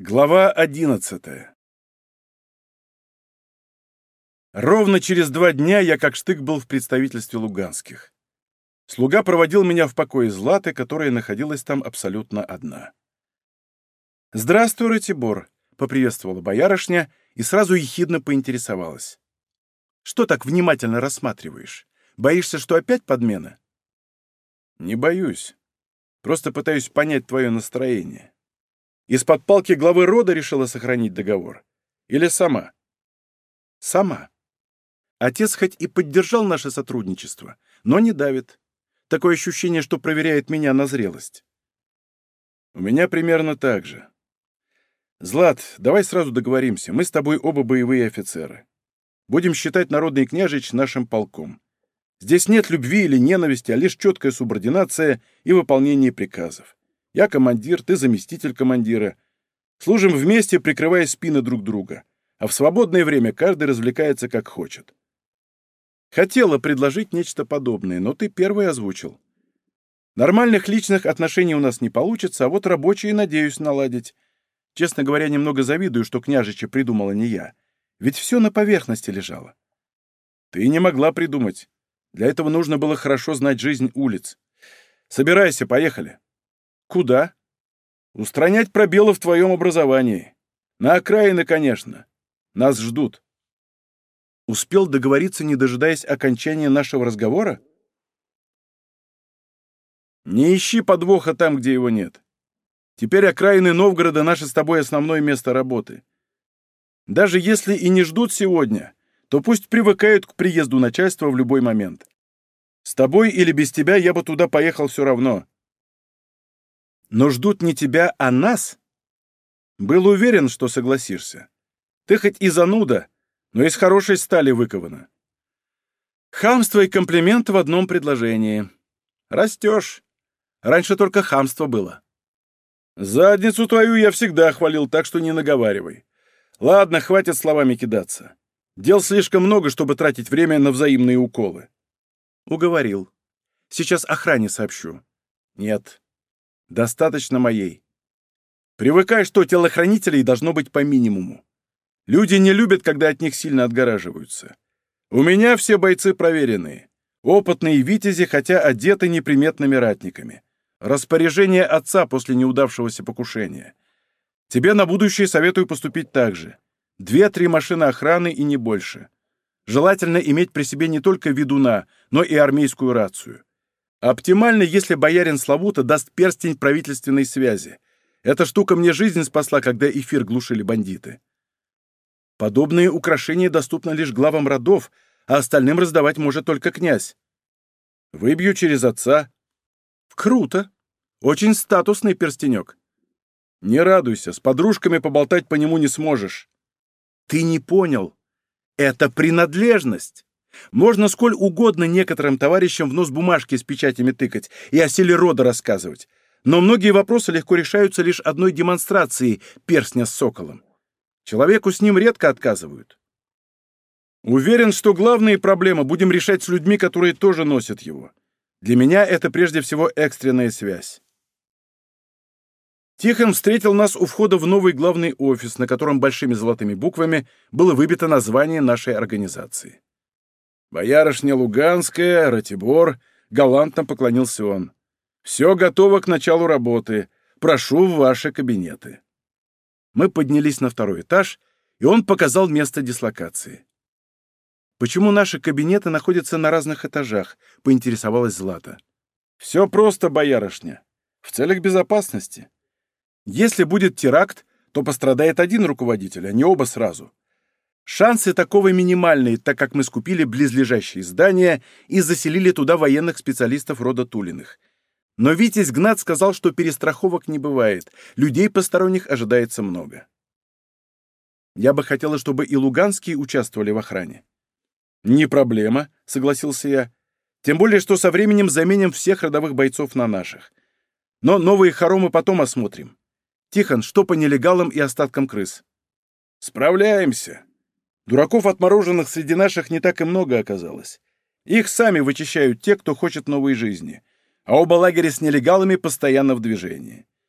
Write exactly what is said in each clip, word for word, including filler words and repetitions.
Глава одиннадцатая. Ровно через два дня я как штык был в представительстве Луганских. Слуга проводил меня в покое Златы, которая находилась там абсолютно одна. «Здравствуй, Ратибор», — поприветствовала боярышня и сразу ехидно поинтересовалась. «Что так внимательно рассматриваешь? Боишься, что опять подмена?» «Не боюсь. Просто пытаюсь понять твое настроение. Из-под палки главы рода решила сохранить договор? Или сама?» «Сама. Отец хоть и поддержал наше сотрудничество, но не давит. Такое ощущение, что проверяет меня на зрелость». «У меня примерно так же. Злат, давай сразу договоримся. Мы с тобой оба боевые офицеры. Будем считать Народный княжич нашим полком. Здесь нет любви или ненависти, а лишь четкая субординация и выполнение приказов. Я командир, ты заместитель командира. Служим вместе, прикрывая спины друг друга. А в свободное время каждый развлекается как хочет. Хотела предложить нечто подобное, но ты первый озвучил. Нормальных личных отношений у нас не получится, а вот рабочие надеюсь наладить. Честно говоря, немного завидую, что княжича придумала не я. Ведь все на поверхности лежало. Ты не могла придумать. Для этого нужно было хорошо знать жизнь улиц. Собирайся, поехали. Куда? Устранять пробелы в твоем образовании. На окраины, конечно. Нас ждут. Успел договориться, не дожидаясь окончания нашего разговора? Не ищи подвоха там, где его нет. Теперь окраины Новгорода — наше с тобой основное место работы. Даже если и не ждут сегодня, то пусть привыкают к приезду начальства в любой момент. С тобой или без тебя я бы туда поехал все равно. Но ждут не тебя, а нас? Был уверен, что согласишься. Ты хоть и зануда, но из хорошей стали выкована. Хамство и комплимент в одном предложении. Растешь. Раньше только хамство было. Задницу твою я всегда хвалил, так что не наговаривай. Ладно, хватит словами кидаться. Дел слишком много, чтобы тратить время на взаимные уколы. Уговорил. Сейчас охране сообщу. Нет. Достаточно моей. Привыкай, что телохранителей должно быть по минимуму. Люди не любят, когда от них сильно отгораживаются. У меня все бойцы проверенные. Опытные витязи, хотя одеты неприметными ратниками. Распоряжение отца после неудавшегося покушения. Тебе на будущее советую поступить так же. Две-три машины охраны и не больше. Желательно иметь при себе не только ведуна, но и армейскую рацию. Оптимально, если боярин Славута даст перстень правительственной связи. Эта штука мне жизнь спасла, когда эфир глушили бандиты. Подобные украшения доступны лишь главам родов, а остальным раздавать может только князь. Выбью через отца. Круто. Очень статусный перстенек. Не радуйся, с подружками поболтать по нему не сможешь. Ты не понял. Это принадлежность. Можно сколь угодно некоторым товарищам в нос бумажки с печатями тыкать и о силе рода рассказывать, но многие вопросы легко решаются лишь одной демонстрацией перстня с соколом. Человеку с ним редко отказывают. Уверен, что главные проблемы будем решать с людьми, которые тоже носят его. Для меня это прежде всего экстренная связь. Тихон встретил нас у входа в новый главный офис, на котором большими золотыми буквами было выбито название нашей организации. «Боярышня Луганская, Ратибор», — галантно поклонился он. «Все готово к началу работы. Прошу в ваши кабинеты». Мы поднялись на второй этаж, и он показал место дислокации. «Почему наши кабинеты находятся на разных этажах?» — поинтересовалась Злата. «Все просто, боярышня. В целях безопасности. Если будет теракт, то пострадает один руководитель, а не оба сразу. Шансы такого минимальные, так как мы скупили близлежащие здания и заселили туда военных специалистов рода Тулиных. Но Витязь Гнат сказал, что перестраховок не бывает, людей посторонних ожидается много. Я бы хотела, чтобы и луганские участвовали в охране». «Не проблема», — согласился я. «Тем более, что со временем заменим всех родовых бойцов на наших. Но новые хоромы потом осмотрим. Тихон, что по нелегалам и остаткам крыс?» «Справляемся. Дураков отмороженных среди наших не так и много оказалось. Их сами вычищают те, кто хочет новой жизни. А оба лагеря с нелегалами постоянно в движении.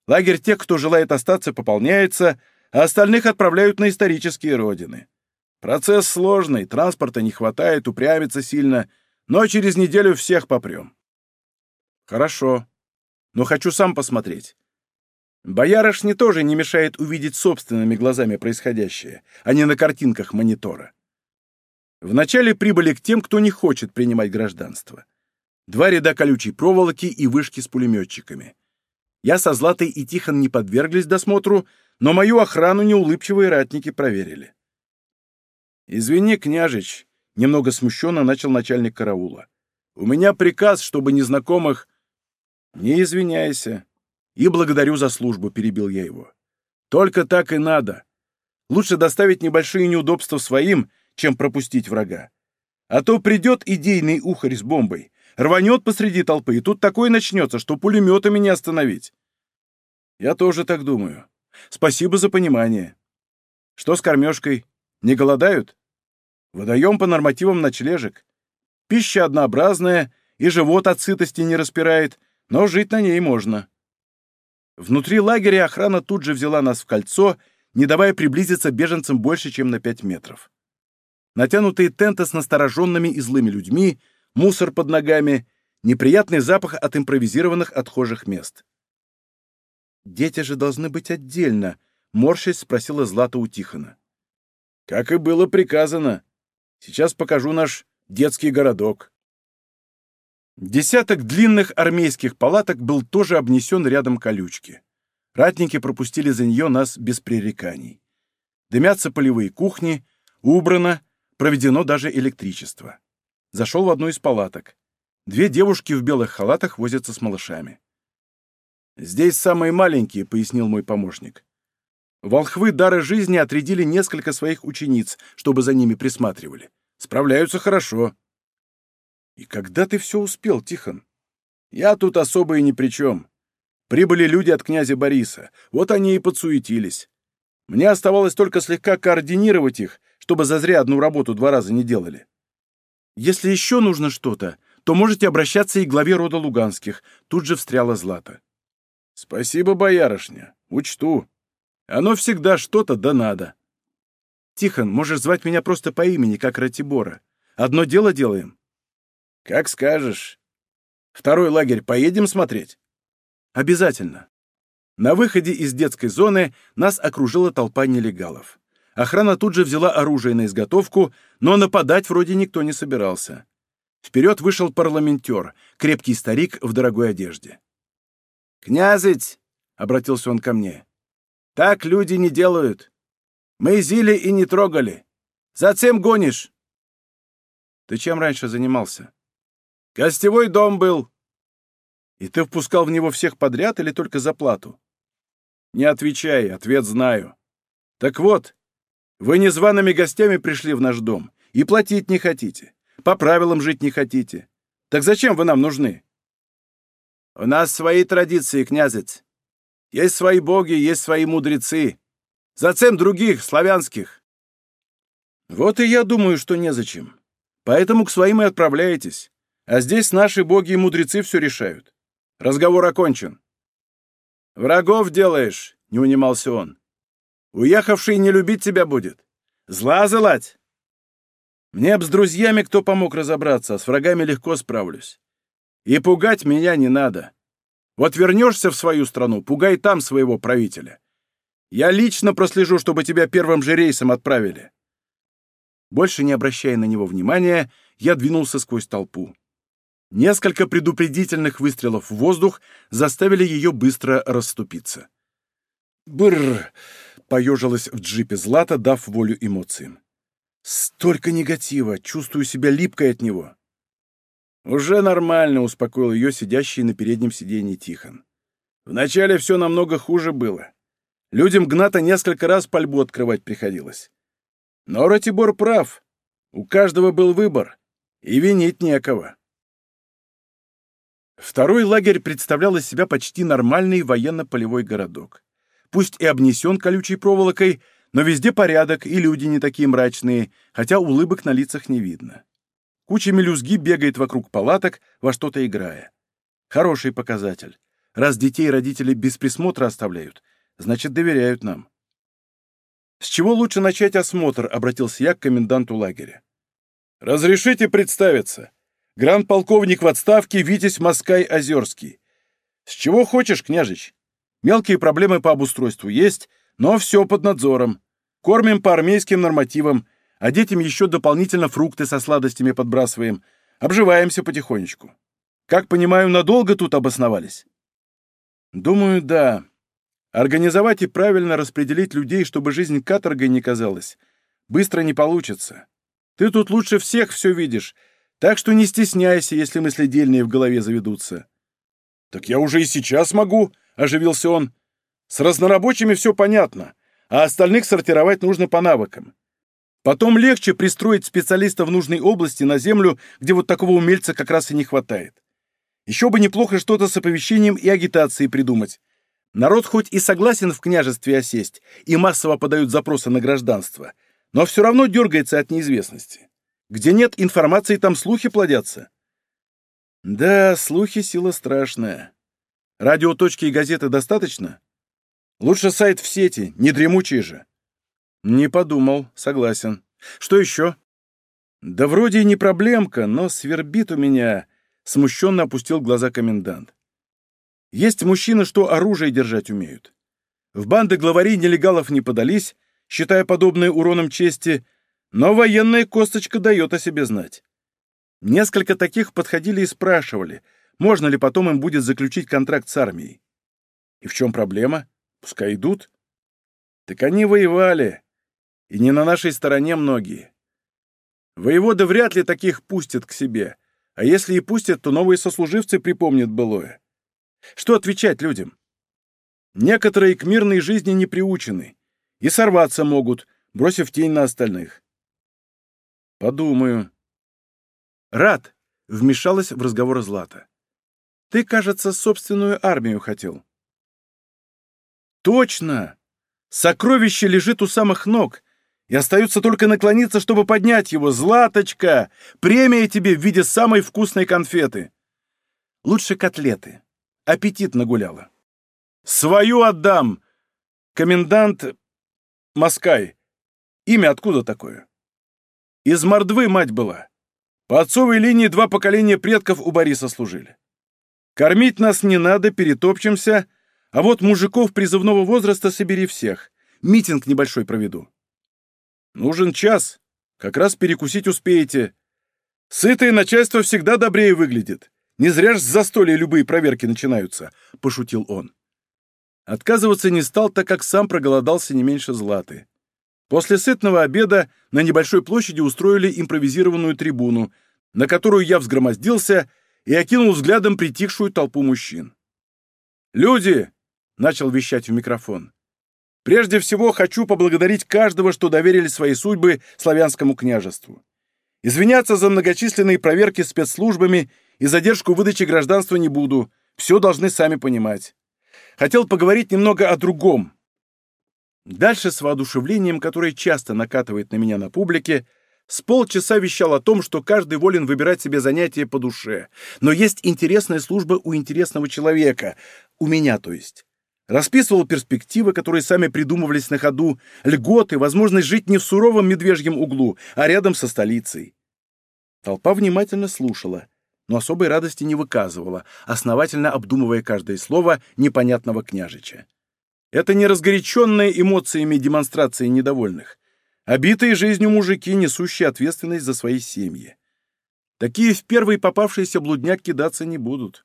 Лагерь тех, кто желает остаться, пополняется, а остальных отправляют на исторические родины. Процесс сложный, транспорта не хватает, упрямится сильно, но через неделю всех попрем. Хорошо, но хочу сам посмотреть. Боярышне тоже не мешает увидеть собственными глазами происходящее, а не на картинках монитора. Вначале прибыли к тем, кто не хочет принимать гражданство. Два ряда колючей проволоки и вышки с пулеметчиками. Я со Златой и Тихон не подверглись досмотру, но мою охрану неулыбчивые ратники проверили. «Извини, княжич», — немного смущенно начал начальник караула. «У меня приказ, чтобы незнакомых...» «Не извиняйся. И благодарю за службу», — перебил я его. «Только так и надо. Лучше доставить небольшие неудобства своим, чем пропустить врага. А то придет идейный ухарь с бомбой, рванет посреди толпы, и тут такое начнется, что пулеметами не остановить». «Я тоже так думаю. Спасибо за понимание. Что с кормежкой? Не голодают? Выдаем по нормативам ночлежек. Пища однообразная, и живот от сытости не распирает, но жить на ней можно». Внутри лагеря охрана тут же взяла нас в кольцо, не давая приблизиться беженцам больше, чем на пять метров. Натянутые тенты с настороженными и злыми людьми, мусор под ногами, неприятный запах от импровизированных отхожих мест. «Дети же должны быть отдельно», — морщась спросила Злата у Тихона. «Как и было приказано. Сейчас покажу наш детский городок». Десяток длинных армейских палаток был тоже обнесен рядом колючки. Ратники пропустили за нее нас без пререканий. Дымятся полевые кухни, убрано, проведено даже электричество. Зашел в одну из палаток. Две девушки в белых халатах возятся с малышами. «Здесь самые маленькие», — пояснил мой помощник. Волхвы дара жизни отрядили несколько своих учениц, чтобы за ними присматривали. Справляются хорошо. «И когда ты все успел, Тихон?» «Я тут особо и ни при чем. Прибыли люди от князя Бориса, вот они и подсуетились. Мне оставалось только слегка координировать их, чтобы зазря одну работу два раза не делали». «Если еще нужно что-то, то можете обращаться и к главе рода Луганских», — тут же встряла Злата. «Спасибо, боярышня, учту. Оно всегда что-то да надо». «Тихон, можешь звать меня просто по имени, как Ратибора. Одно дело делаем». «Как скажешь. Второй лагерь поедем смотреть?» «Обязательно». На выходе из детской зоны нас окружила толпа нелегалов. Охрана тут же взяла оружие на изготовку, но нападать вроде никто не собирался. Вперед вышел парламентер, крепкий старик в дорогой одежде. «Князыть!» — обратился он ко мне. «Так люди не делают. Мы зили и не трогали. Зачем гонишь?» «Ты чем раньше занимался?» «Гостевой дом был». «И ты впускал в него всех подряд или только за плату?» «Не отвечай, ответ знаю. Так вот, вы незваными гостями пришли в наш дом и платить не хотите, по правилам жить не хотите. Так зачем вы нам нужны?» «У нас свои традиции, князец. Есть свои боги, есть свои мудрецы. Зачем других, славянских?» «Вот и я думаю, что незачем. Поэтому к своим и отправляетесь. А здесь наши боги и мудрецы все решают. Разговор окончен». «Врагов делаешь», — не унимался он. «Уехавший не любить тебя будет. Зла залать». «Мне б с друзьями кто помог разобраться, а с врагами легко справлюсь. И пугать меня не надо. Вот вернешься в свою страну, пугай там своего правителя. Я лично прослежу, чтобы тебя первым же рейсом отправили». Больше не обращая на него внимания, я двинулся сквозь толпу. Несколько предупредительных выстрелов в воздух заставили ее быстро расступиться. «Бррр!» — поежилась в джипе Злата, дав волю эмоциям. «Столько негатива! Чувствую себя липкой от него!» «Уже нормально», — успокоил ее сидящий на переднем сиденье Тихон. «Вначале все намного хуже было. Людям Гната несколько раз пальбу открывать приходилось. Но Ратибор прав. У каждого был выбор, и винить некого». Второй лагерь представлял из себя почти нормальный военно-полевой городок. Пусть и обнесен колючей проволокой, но везде порядок, и люди не такие мрачные, хотя улыбок на лицах не видно. Куча мелюзги бегает вокруг палаток, во что-то играя. Хороший показатель. Раз детей родители без присмотра оставляют, значит, доверяют нам. «С чего лучше начать осмотр?» — обратился я к коменданту лагеря. «Разрешите представиться. Гранд-полковник в отставке Витязь Москай-Озерский. С чего хочешь, княжич? Мелкие проблемы по обустройству есть, но все под надзором. Кормим по армейским нормативам, а детям еще дополнительно фрукты со сладостями подбрасываем. Обживаемся потихонечку. Как понимаю, надолго тут обосновались?» «Думаю, да. Организовать и правильно распределить людей, чтобы жизнь каторгой не казалась, быстро не получится. Ты тут лучше всех все видишь, так что не стесняйся, если мысли дельные в голове заведутся». «Так я уже и сейчас могу», — оживился он. «С разнорабочими все понятно, а остальных сортировать нужно по навыкам. Потом легче пристроить специалиста в нужной области на землю, где вот такого умельца как раз и не хватает. Еще бы неплохо что-то с оповещением и агитацией придумать. Народ хоть и согласен в княжестве осесть, и массово подают запросы на гражданство, но все равно дергается от неизвестности. Где нет информации, там слухи плодятся». «Да, слухи — сила страшная. Радиоточки и газеты достаточно? Лучше сайт в сети, не дремучий же». «Не подумал, согласен. Что еще?» «Да вроде и не проблемка, но свербит у меня», — смущенно опустил глаза комендант. «Есть мужчины, что оружие держать умеют. В банды главарей нелегалов не подались, считая подобное уроном чести, но военная косточка дает о себе знать. Несколько таких подходили и спрашивали, можно ли потом им будет заключить контракт с армией. И в чем проблема? Пускай идут. Так они воевали, и не на нашей стороне многие. Воевода вряд ли таких пустят к себе, а если и пустят, то новые сослуживцы припомнят былое. Что отвечать людям? Некоторые к мирной жизни не приучены и сорваться могут, бросив тень на остальных». «Подумаю». «Рад», — вмешалась в разговор Злата. «Ты, кажется, собственную армию хотел». «Точно! Сокровище лежит у самых ног, и остается только наклониться, чтобы поднять его. Златочка! Премия тебе в виде самой вкусной конфеты. Лучше котлеты. Аппетит нагуляла». «Свою отдам! Комендант Москай. Имя откуда такое?» «Из Мордвы мать была. По отцовой линии два поколения предков у Бориса служили. Кормить нас не надо, перетопчемся, а вот мужиков призывного возраста собери всех. Митинг небольшой проведу». «Нужен час. Как раз перекусить успеете. Сытое начальство всегда добрее выглядит. Не зря ж с застолья любые проверки начинаются», — пошутил он. Отказываться не стал, так как сам проголодался не меньше Златы. После сытного обеда на небольшой площади устроили импровизированную трибуну, на которую я взгромоздился и окинул взглядом притихшую толпу мужчин. «Люди!» — начал вещать в микрофон. «Прежде всего хочу поблагодарить каждого, что доверили свои судьбы славянскому княжеству. Извиняться за многочисленные проверки спецслужбами и задержку выдачи гражданства не буду, все должны сами понимать. Хотел поговорить немного о другом». Дальше с воодушевлением, которое часто накатывает на меня на публике, с полчаса вещал о том, что каждый волен выбирать себе занятие по душе, но есть интересная служба у интересного человека, у меня то есть. Расписывал перспективы, которые сами придумывались на ходу, льготы, возможность жить не в суровом медвежьем углу, а рядом со столицей. Толпа внимательно слушала, но особой радости не выказывала, основательно обдумывая каждое слово непонятного княжича. Это не разгоряченные эмоциями демонстрации недовольных, а битые жизнью мужики, несущие ответственность за свои семьи. Такие в первый попавшийся блудняк кидаться не будут.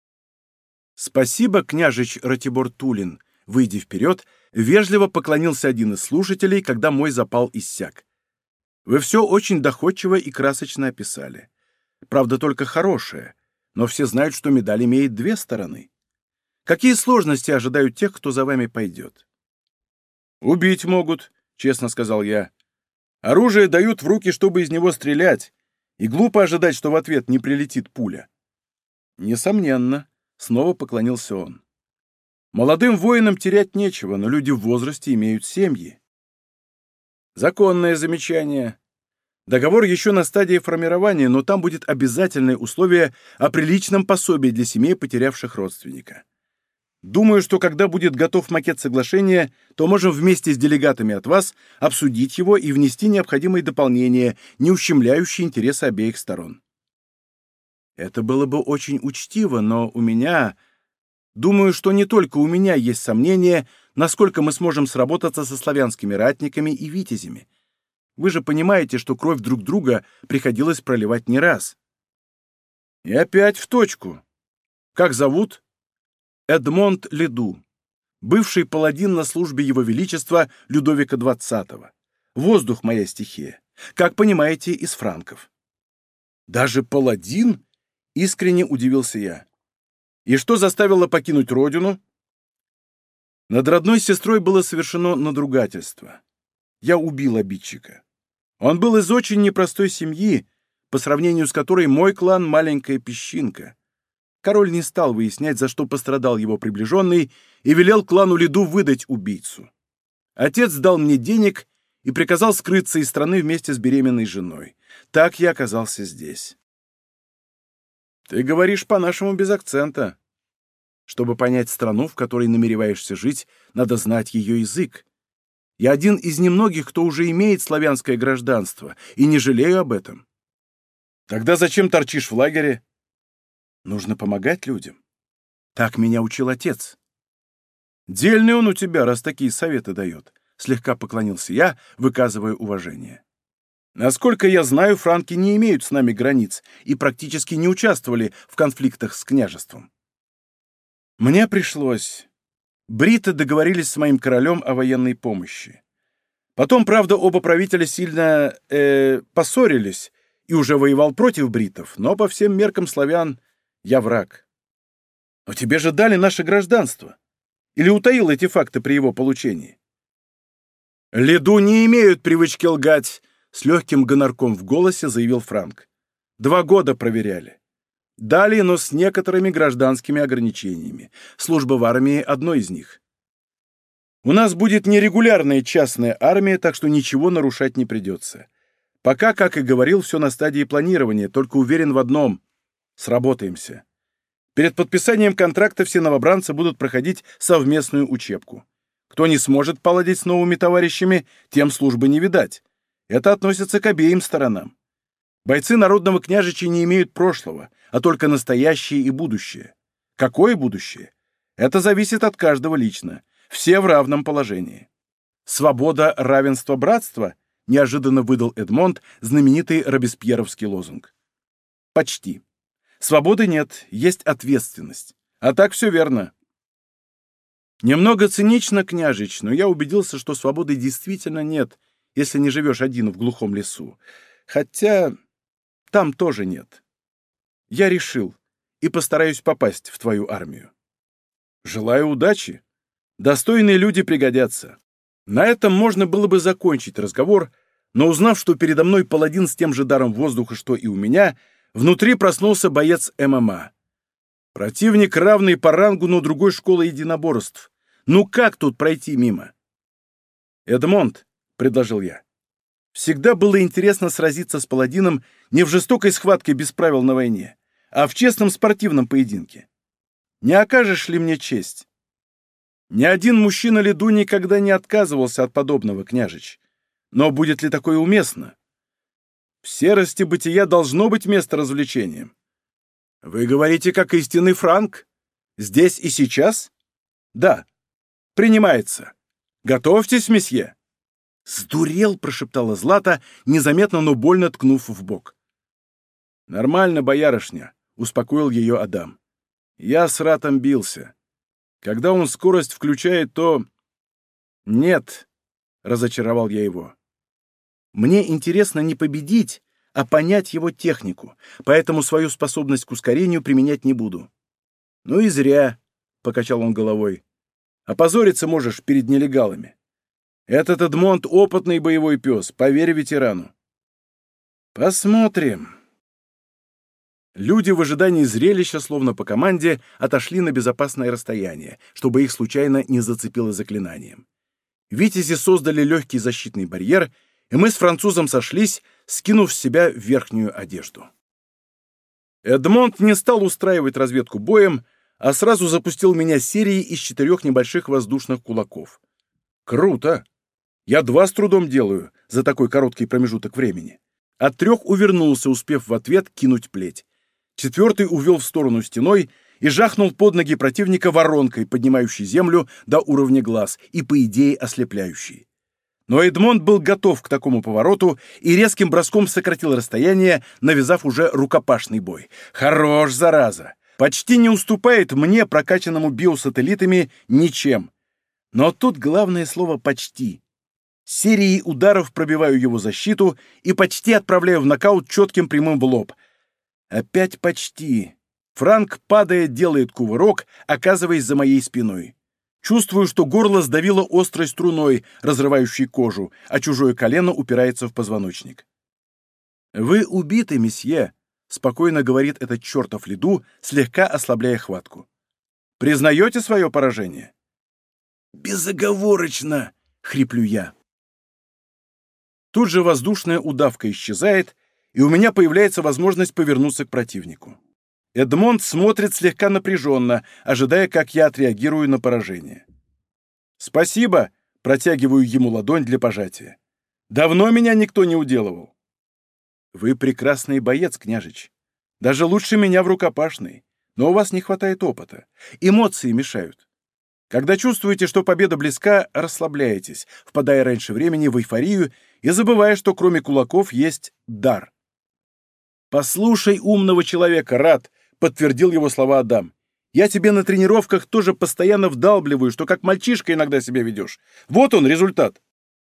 «Спасибо, княжич Ратибор Тулин», выйдя вперед, вежливо поклонился один из слушателей, когда мой запал иссяк. «Вы все очень доходчиво и красочно описали. Правда, только хорошее, но все знают, что медаль имеет две стороны. Какие сложности ожидают тех, кто за вами пойдет?» «Убить могут», — честно сказал я. «Оружие дают в руки, чтобы из него стрелять, и глупо ожидать, что в ответ не прилетит пуля». «Несомненно», — снова поклонился он. «Молодым воинам терять нечего, но люди в возрасте имеют семьи». «Законное замечание. Договор еще на стадии формирования, но там будет обязательное условие о приличном пособии для семей, потерявших родственника. Думаю, что когда будет готов макет соглашения, то можем вместе с делегатами от вас обсудить его и внести необходимые дополнения, не ущемляющие интересы обеих сторон. Это было бы очень учтиво, но у меня... Думаю, что не только у меня есть сомнения, насколько мы сможем сработаться со славянскими ратниками и витязями. Вы же понимаете, что кровь друг друга приходилось проливать не раз. И опять в точку. Как зовут? Эдмонд Леду, бывший паладин на службе Его Величества Людовика двадцатого. Воздух — моя стихия. Как понимаете, из франков. Даже паладин? Искренне удивился я. И что заставило покинуть родину? Над родной сестрой было совершено надругательство. Я убил обидчика. Он был из очень непростой семьи, по сравнению с которой мой клан — маленькая песчинка. Король не стал выяснять, за что пострадал его приближенный, и велел клану Леду выдать убийцу. Отец дал мне денег и приказал скрыться из страны вместе с беременной женой. Так я оказался здесь. Ты говоришь по-нашему без акцента. Чтобы понять страну, в которой намереваешься жить, надо знать ее язык. Я один из немногих, кто уже имеет славянское гражданство, и не жалею об этом. Тогда зачем торчишь в лагере? Нужно помогать людям. Так меня учил отец. Дельный он у тебя, раз такие советы дает. Слегка поклонился я, выказывая уважение. Насколько я знаю, франки не имеют с нами границ и практически не участвовали в конфликтах с княжеством. Мне пришлось. Бриты договорились с моим королем о военной помощи. Потом, правда, оба правителя сильно э, поссорились, и уже воевал против бритов, но по всем меркам славян я враг. Но тебе же дали наше гражданство. Или утаил эти факты при его получении? Леду не имеют привычки лгать, с легким гонорком в голосе заявил Франк. Два года проверяли. Дали, но с некоторыми гражданскими ограничениями. Служба в армии — одно из них. У нас будет нерегулярная частная армия, так что ничего нарушать не придется. Пока, как и говорил, все на стадии планирования, только уверен в одном — сработаемся. Перед подписанием контракта все новобранцы будут проходить совместную учебку. Кто не сможет поладить с новыми товарищами, тем службы не видать. Это относится к обеим сторонам. Бойцы народного княжича не имеют прошлого, а только настоящее и будущее. Какое будущее? Это зависит от каждого лично. Все в равном положении. «Свобода, равенство, братство» — неожиданно выдал Эдмонд знаменитый робеспьеровский лозунг. Почти. Свободы нет, есть ответственность. А так все верно. Немного цинично, княжич, но я убедился, что свободы действительно нет, если не живешь один в глухом лесу. Хотя там тоже нет. Я решил и постараюсь попасть в твою армию. Желаю удачи. Достойные люди пригодятся. На этом можно было бы закончить разговор, но узнав, что передо мной паладин с тем же даром воздуха, что и у меня, внутри проснулся боец эм эм а. Противник, равный по рангу, но другой школы единоборств. Ну как тут пройти мимо? «Эдмонд», — предложил я, — «всегда было интересно сразиться с паладином не в жестокой схватке без правил на войне, а в честном спортивном поединке. Не окажешь ли мне честь?» Ни один мужчина Леду никогда не отказывался от подобного, княжич. Но будет ли такое уместно? В серости бытия должно быть место развлечениям. Вы говорите, как истинный франк? Здесь и сейчас? Да. Принимается. Готовьтесь, месье. Сдурел, прошептала Злата, незаметно, но больно ткнув в бок. Нормально, боярышня, успокоил ее Адам. Я с ратом бился. Когда он скорость включает, то... Нет, разочаровал я его. Мне интересно не победить, а понять его технику, поэтому свою способность к ускорению применять не буду. Ну и зря, покачал он головой. Опозориться можешь перед нелегалами. Этот Эдмонд — опытный боевой пес, поверь ветерану. Посмотрим. Люди в ожидании зрелища, словно по команде, отошли на безопасное расстояние, чтобы их случайно не зацепило заклинанием. Витязи создали легкий защитный барьер, и мы с французом сошлись, скинув с себя верхнюю одежду. Эдмонд не стал устраивать разведку боем, а сразу запустил меня серией из четырех небольших воздушных кулаков. Круто! Я два с трудом делаю за такой короткий промежуток времени. От трех увернулся, успев в ответ кинуть плеть. Четвертый увел в сторону стеной и жахнул под ноги противника воронкой, поднимающей землю до уровня глаз и, по идее, ослепляющей. Но Эдмонд был готов к такому повороту и резким броском сократил расстояние, навязав уже рукопашный бой. Хорош, зараза! Почти не уступает мне, прокачанному биосателлитами, ничем. Но тут главное слово «почти». Серией ударов пробиваю его защиту и почти отправляю в нокаут четким прямым в лоб. Опять почти. Франк, падая, делает кувырок, оказываясь за моей спиной. Чувствую, что горло сдавило острой струной, разрывающей кожу, а чужое колено упирается в позвоночник. «Вы убиты, месье», — спокойно говорит этот чертов Лиду, слегка ослабляя хватку. «Признаете свое поражение?» «Безоговорочно!» — хриплю я. Тут же воздушная удавка исчезает, и у меня появляется возможность повернуться к противнику. Эдмонд смотрит слегка напряженно, ожидая, как я отреагирую на поражение. «Спасибо!» — протягиваю ему ладонь для пожатия. «Давно меня никто не уделывал». «Вы прекрасный боец, княжич. Даже лучше меня в рукопашной. Но у вас не хватает опыта. Эмоции мешают. Когда чувствуете, что победа близка, расслабляетесь, впадая раньше времени в эйфорию и забывая, что кроме кулаков есть дар». «Послушай умного человека, Рат», — подтвердил его слова Адам. «Я тебе на тренировках тоже постоянно вдалбливаю, что как мальчишка иногда себя ведешь. Вот он, результат».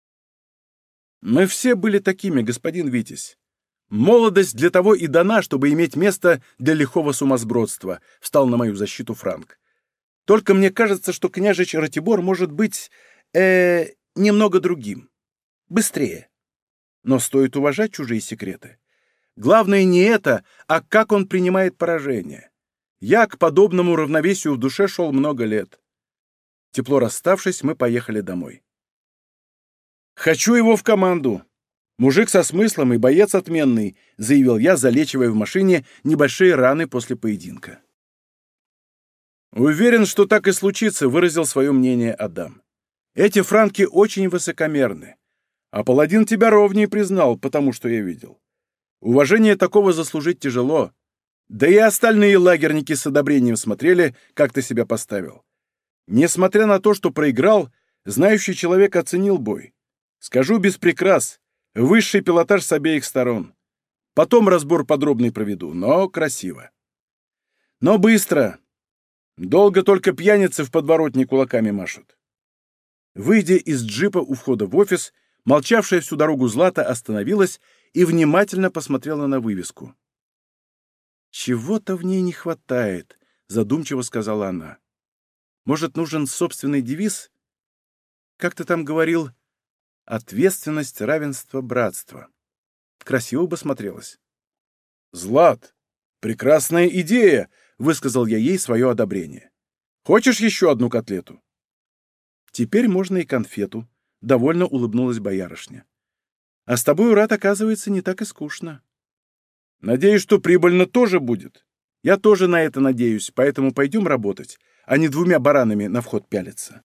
«Мы все были такими, господин Витязь. Молодость для того и дана, чтобы иметь место для лихого сумасбродства», — встал на мою защиту Франк. «Только мне кажется, что княжич Ратибор может быть, э, немного другим. Быстрее. Но стоит уважать чужие секреты. Главное не это, а как он принимает поражение. Я к подобному равновесию в душе шел много лет». Тепло расставшись, мы поехали домой. «Хочу его в команду. Мужик со смыслом и боец отменный», — заявил я, залечивая в машине небольшие раны после поединка. «Уверен, что так и случится», — выразил свое мнение Адам. «Эти франки очень высокомерны. А паладин тебя ровнее признал, потому что я видел. Уважение такого заслужить тяжело. Да и остальные лагерники с одобрением смотрели, как ты себя поставил. Несмотря на то, что проиграл, знающий человек оценил бой. Скажу без прикрас, высший пилотаж с обеих сторон. Потом разбор подробный проведу, но красиво. Но быстро. Долго только пьяницы в подворотне кулаками машут». Выйдя из джипа у входа в офис, молчавшая всю дорогу Злата остановилась и внимательно посмотрела на вывеску. «Чего-то в ней не хватает», — задумчиво сказала она. «Может, нужен собственный девиз? Как ты там говорил? Ответственность, равенство, братство. Красиво бы смотрелось». «Злат, прекрасная идея», — высказал я ей свое одобрение. «Хочешь еще одну котлету?» «Теперь можно и конфету», — довольно улыбнулась боярышня. «А с тобой, Рат, оказывается, не так и скучно». «Надеюсь, что прибыльно тоже будет. Я тоже на это надеюсь, поэтому пойдем работать, а не двумя баранами на вход пялиться».